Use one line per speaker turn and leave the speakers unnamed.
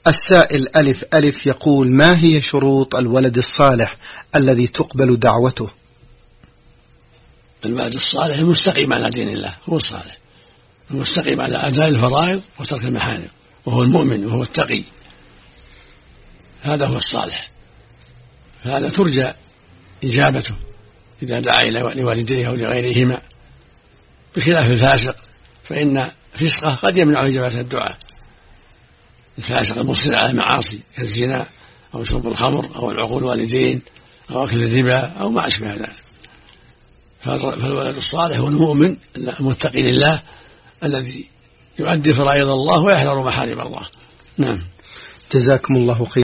السائل ألف ألف يقول: ما هي شروط الولد الصالح الذي تقبل دعوته؟
الولد الصالح المستقيم على دين الله هو الصالح، المستقيم على أداء الفرائض وترك المحارم، وهو المؤمن وهو التقي، هذا هو الصالح، هذا ترجى إجابته إذا دعا لوالديه أو لغيرهما، بخلاف الفاسق فإن فسقه قد يمنع إجابة الدعاء. الفاسق المصر على المعاصي كالزنا أو شرب الخمر أو العقول الوالدين أو أكل الربا أو ما أشبه ذلك. فالولد الصالح هو المؤمن المتقي لله الذي يؤدي فرائض الله ويحذر محارم الله. نعم.
جزاكم الله خير.